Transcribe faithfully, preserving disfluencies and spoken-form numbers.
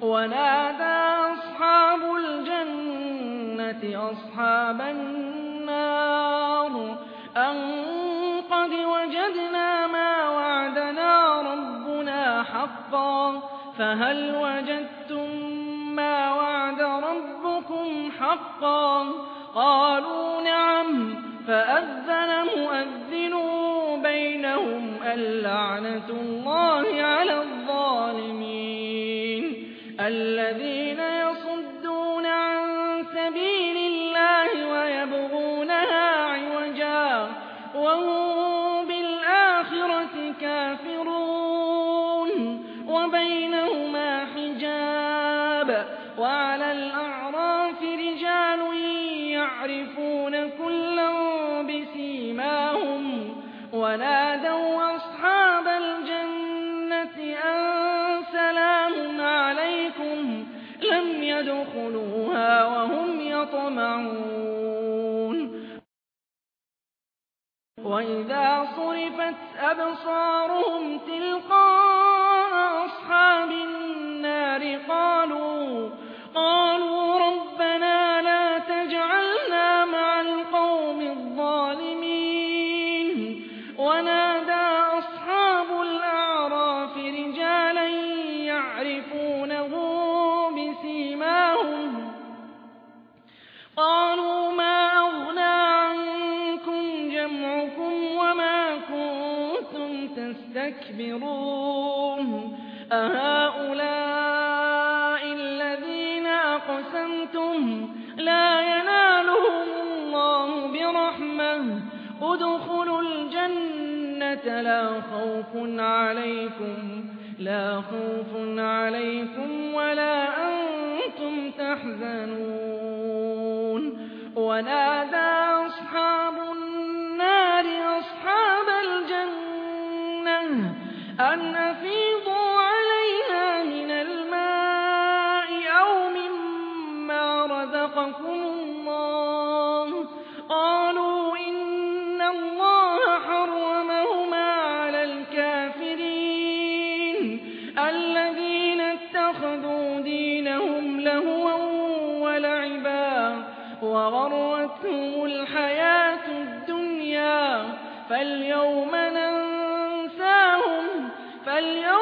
ونادى أصحاب الجنة أصحاب النار أن قد وجدنا ما وعدنا ربنا حقا فهل وجدتم ما وعد ربكم حقا قالوا نعم فأذن مؤذن بينهم اللعنة الله على الظالمين الذين يصدون عن سبيل الله ويبغونها عوجا وهم بالآخرة كافرون وبينهما حجاب وعلى الأعراف رجال يعرفون كلا بسيماهم ونادوا أصحاب الجنة أن سلام عليكم لم يدخلوها وهم يطمعون وإذا صرفت أبصارهم تلقاء أصحاب النار قالوا قالوا ربنا لا تجعلنا مع القوم الظالمين ونادى أصحاب الأعراف رجالا يعرفونه بسيماهم قالوا ما أغنى عنكم جمعكم وما كنتم تستكبرون أهؤلاء الذين أقسمتم لا ينالهم الله برحمة ادخلوا الجنة لا خوف عليكم لا خوف عليكم ولا أنتم تحزنون ونادى أصحاب النار أصحاب الجنة أن أفيضوا علينا من الماء أو مما رزقكم الله قالوا إن الله حرمهما على الكافرين الذين اتخذوا دينهم لهوا ولعبا وغرتهم الحياة الدنيا فاليوم ننساهم فاليوم